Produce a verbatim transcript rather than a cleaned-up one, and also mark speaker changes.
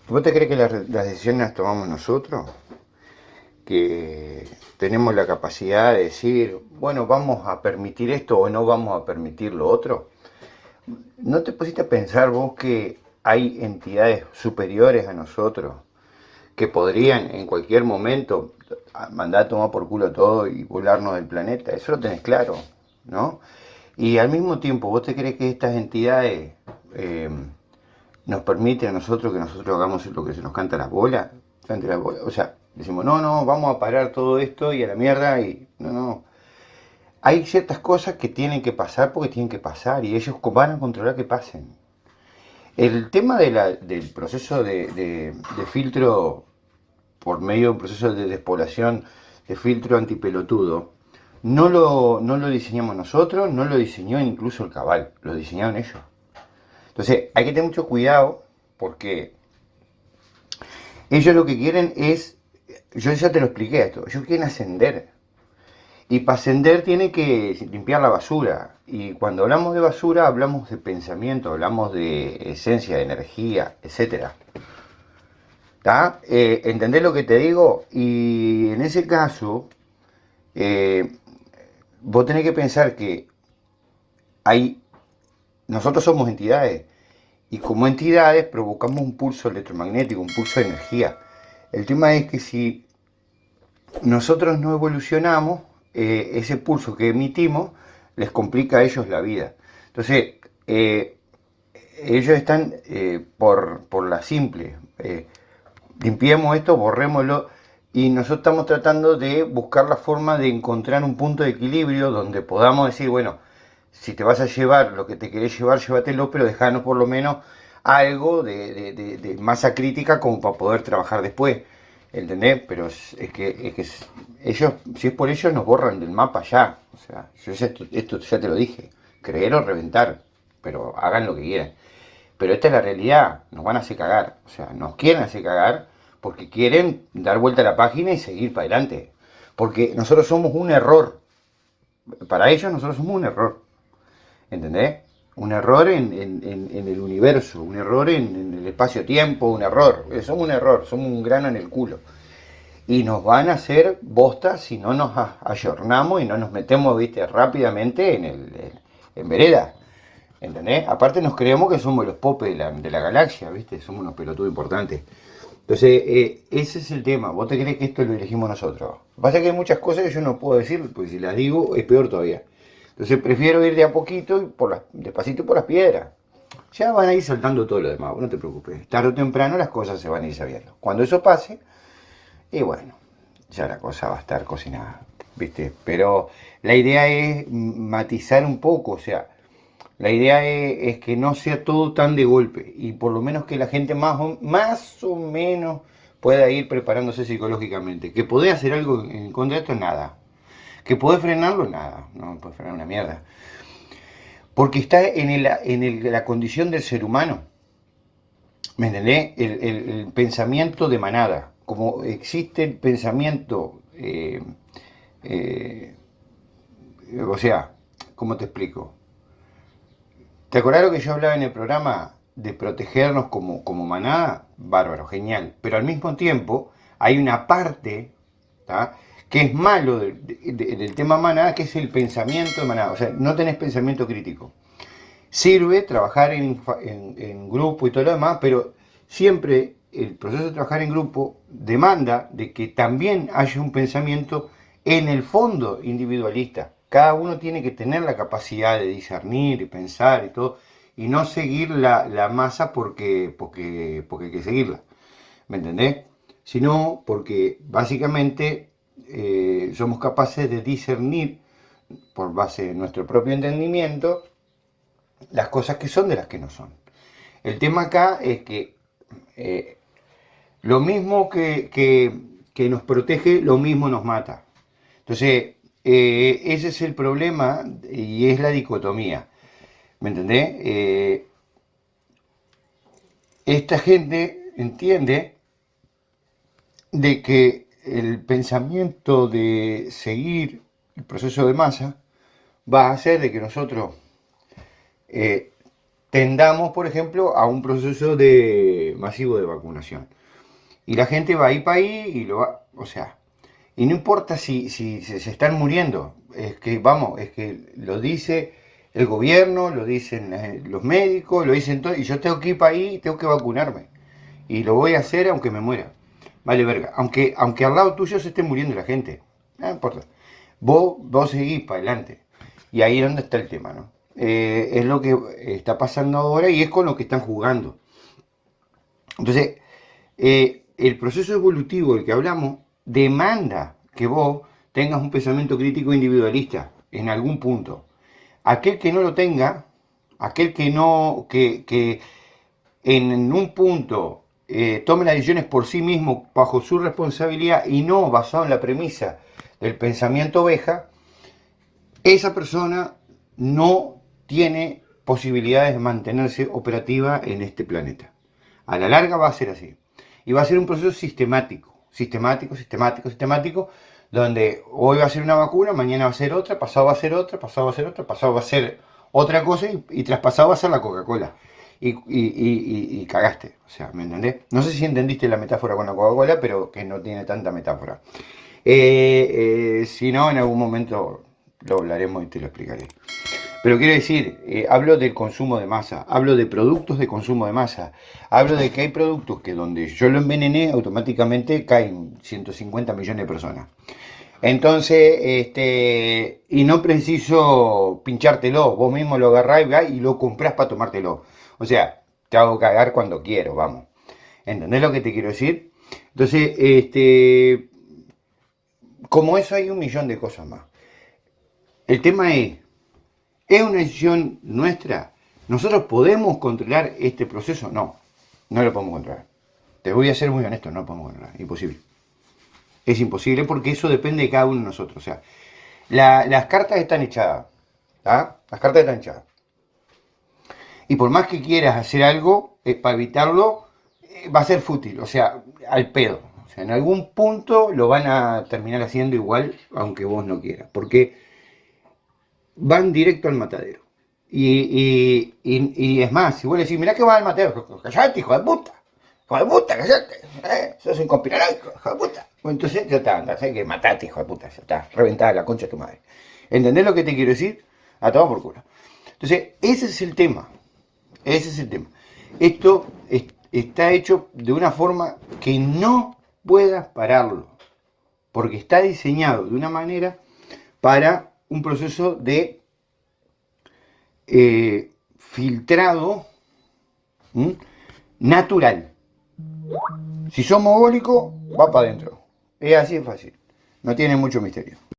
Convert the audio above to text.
Speaker 1: ¿Vos te crees que las, las decisiones las tomamos nosotros? Que tenemos la capacidad de decir, bueno, vamos a permitir esto o no vamos a permitir lo otro. ¿No te pusiste a pensar vos que hay entidades superiores a nosotros que podrían en cualquier momento mandar a tomar por culo todo y volarnos del planeta? Eso lo tenés claro, ¿no? Y al mismo tiempo, ¿vos te crees que estas entidades eh, nos permiten a nosotros que nosotros hagamos lo que se nos canta la bola? La bola? O sea, decimos, no, no, vamos a parar todo esto y a la mierda y no, no. Hay ciertas cosas que tienen que pasar porque tienen que pasar y ellos van a controlar que pasen. El tema de la, del proceso de, de, de filtro por medio de un proceso de despoblación, de filtro antipelotudo, no lo, no lo diseñamos nosotros, no lo diseñó incluso el Cabal, lo diseñaron ellos. Entonces hay que tener mucho cuidado porque ellos lo que quieren es, yo ya te lo expliqué esto, ellos quieren ascender. Y para ascender tiene que limpiar la basura. Y cuando hablamos de basura hablamos de pensamiento, hablamos de esencia, de energía, etcétera. ¿Está? Eh, ¿Entendés lo que te digo? Y en ese caso, eh, vos tenés que pensar que hay, nosotros somos entidades y como entidades provocamos un pulso electromagnético, un pulso de energía. El tema es que si nosotros no evolucionamos, eh, ese pulso que emitimos les complica a ellos la vida. Entonces, eh, ellos están eh, por, por la simple, eh, limpiemos esto, borrémoslo, y nosotros estamos tratando de buscar la forma de encontrar un punto de equilibrio donde podamos decir, bueno, si te vas a llevar lo que te querés llevar, llévatelo, pero dejanos por lo menos algo de, de, de, de masa crítica como para poder trabajar después. ¿Entendés? Pero es, es que, es que ellos, si es por ellos, nos borran del mapa ya. O sea, yo ya esto, esto ya te lo dije. Creer o reventar. Pero hagan lo que quieran. Pero esta es la realidad. Nos van a hacer cagar. O sea, nos quieren hacer cagar porque quieren dar vuelta a la página y seguir para adelante. Porque nosotros somos un error. Para ellos nosotros somos un error. ¿Entendés? Un error en, en, en, en el universo, un error en, en el espacio-tiempo, un error. Somos un error, somos un grano en el culo. Y nos van a hacer bosta si no nos ayornamos y no nos metemos, viste, rápidamente en, el, en vereda. ¿Entendés? Aparte nos creemos que somos los popes de la, de la galaxia, viste, somos unos pelotudos importantes. Entonces, eh, ese es el tema. ¿Vos te crees que esto lo elegimos nosotros? Pasa que hay muchas cosas que yo no puedo decir, porque si las digo es peor todavía. Entonces prefiero ir de a poquito, y por las, despacito por las piedras. Ya van a ir saltando todo lo demás, no te preocupes. Tarde o temprano las cosas se van a ir sabiendo. Cuando eso pase, y bueno, ya la cosa va a estar cocinada, ¿viste? Pero la idea es matizar un poco, o sea, la idea es, es que no sea todo tan de golpe y por lo menos que la gente más o, más o menos pueda ir preparándose psicológicamente. Que podés hacer algo en contra de esto, nada. Que podés frenarlo, nada. No podés frenar una mierda. Porque está en, el, en el, la condición del ser humano. ¿Me entendés? El, el, el pensamiento de manada. Como existe el pensamiento, eh, eh, o sea, ¿cómo te explico? ¿Te acordás lo que yo hablaba en el programa de protegernos como, como manada? Bárbaro, genial. Pero al mismo tiempo hay una parte, ¿tá?, que es malo de, de, de, del tema manada, que es el pensamiento de manada. O sea, no tenés pensamiento crítico. Sirve trabajar en, en, en grupo y todo lo demás, pero siempre el proceso de trabajar en grupo demanda de que también haya un pensamiento en el fondo individualista. Cada uno tiene que tener la capacidad de discernir y pensar y todo, y no seguir la, la masa porque, porque, porque hay que seguirla. ¿Me entendés? Sino porque básicamente eh, somos capaces de discernir por base de nuestro propio entendimiento las cosas que son de las que no son. El tema acá es que eh, lo mismo que, que, que, nos protege, lo mismo nos mata. Entonces, eh, ese es el problema y es la dicotomía. ¿Me entendés? Eh, esta gente entiende de que el pensamiento de seguir el proceso de masa va a hacer de que nosotros eh, tendamos, por ejemplo, a un proceso de masivo de vacunación. Y la gente va a ir para ahí y lo va, o sea, y no importa si, si, si se están muriendo, es que, vamos, es que lo dice el gobierno, lo dicen eh, los médicos, lo dicen todo, y yo tengo que ir para ahí y tengo que vacunarme. Y lo voy a hacer aunque me muera. Vale, verga. Aunque, aunque al lado tuyo se esté muriendo la gente. No importa. Vos, vos seguís para adelante. Y ahí es donde está el tema, ¿no? Eh, es lo que está pasando ahora y es con lo que están jugando. Entonces, eh, el proceso evolutivo del que hablamos demanda que vos tengas un pensamiento crítico individualista en algún punto. Aquel que no lo tenga, aquel que no, que, que en un punto eh, tome las decisiones por sí mismo bajo su responsabilidad y no basado en la premisa del pensamiento oveja, esa persona no tiene posibilidades de mantenerse operativa en este planeta. A la larga va a ser así. Y va a ser un proceso sistemático, sistemático, sistemático, sistemático, donde hoy va a ser una vacuna, mañana va a ser otra, pasado va a ser otra, pasado va a ser otra, pasado va a ser otra cosa y, y traspasado va a ser la Coca-Cola. Y, y, y, y, cagaste, o sea, ¿me entendés? No sé si entendiste la metáfora con la Coca-Cola, pero que no tiene tanta metáfora. Eh, eh, si no, en algún momento lo hablaremos y te lo explicaré. Pero quiero decir, eh, hablo del consumo de masa, hablo de productos de consumo de masa, hablo de que hay productos que donde yo lo envenené, automáticamente caen ciento cincuenta millones de personas. Entonces, este, y no preciso pinchártelo, vos mismo lo agarrás y lo comprás para tomártelo. O sea, te hago cagar cuando quiero, vamos. ¿Entendés lo que te quiero decir? Entonces, este, como eso hay un millón de cosas más. El tema es, ¿es una decisión nuestra? ¿Nosotros podemos controlar este proceso? No, no lo podemos controlar. Te voy a ser muy honesto, no lo podemos controlar, imposible. Es imposible porque eso depende de cada uno de nosotros. O sea, la, las cartas están echadas. ¿Ah? Las cartas están echadas. Y por más que quieras hacer algo eh, para evitarlo, eh, va a ser fútil, o sea, al pedo. O sea, en algún punto lo van a terminar haciendo igual, aunque vos no quieras. Porque van directo al matadero. Y, y, y, y es más, si vos le decís, mirá que va al matadero, callate, hijo de puta. Hijo de puta, callate. ¿Eh? Sos un conspiranoico, hijo de puta. Bueno, entonces ya está, anda, que matate, hijo de puta, ya está, reventada la concha de tu madre. ¿Entendés lo que te quiero decir? A tomar por culo. Entonces, ese es el tema. Ese es el tema. Esto es, está hecho de una forma que no puedas pararlo. Porque está diseñado de una manera para un proceso de eh, filtrado ¿m? natural. Si sos mogólico, va para adentro. Es así de fácil. No tiene mucho misterio.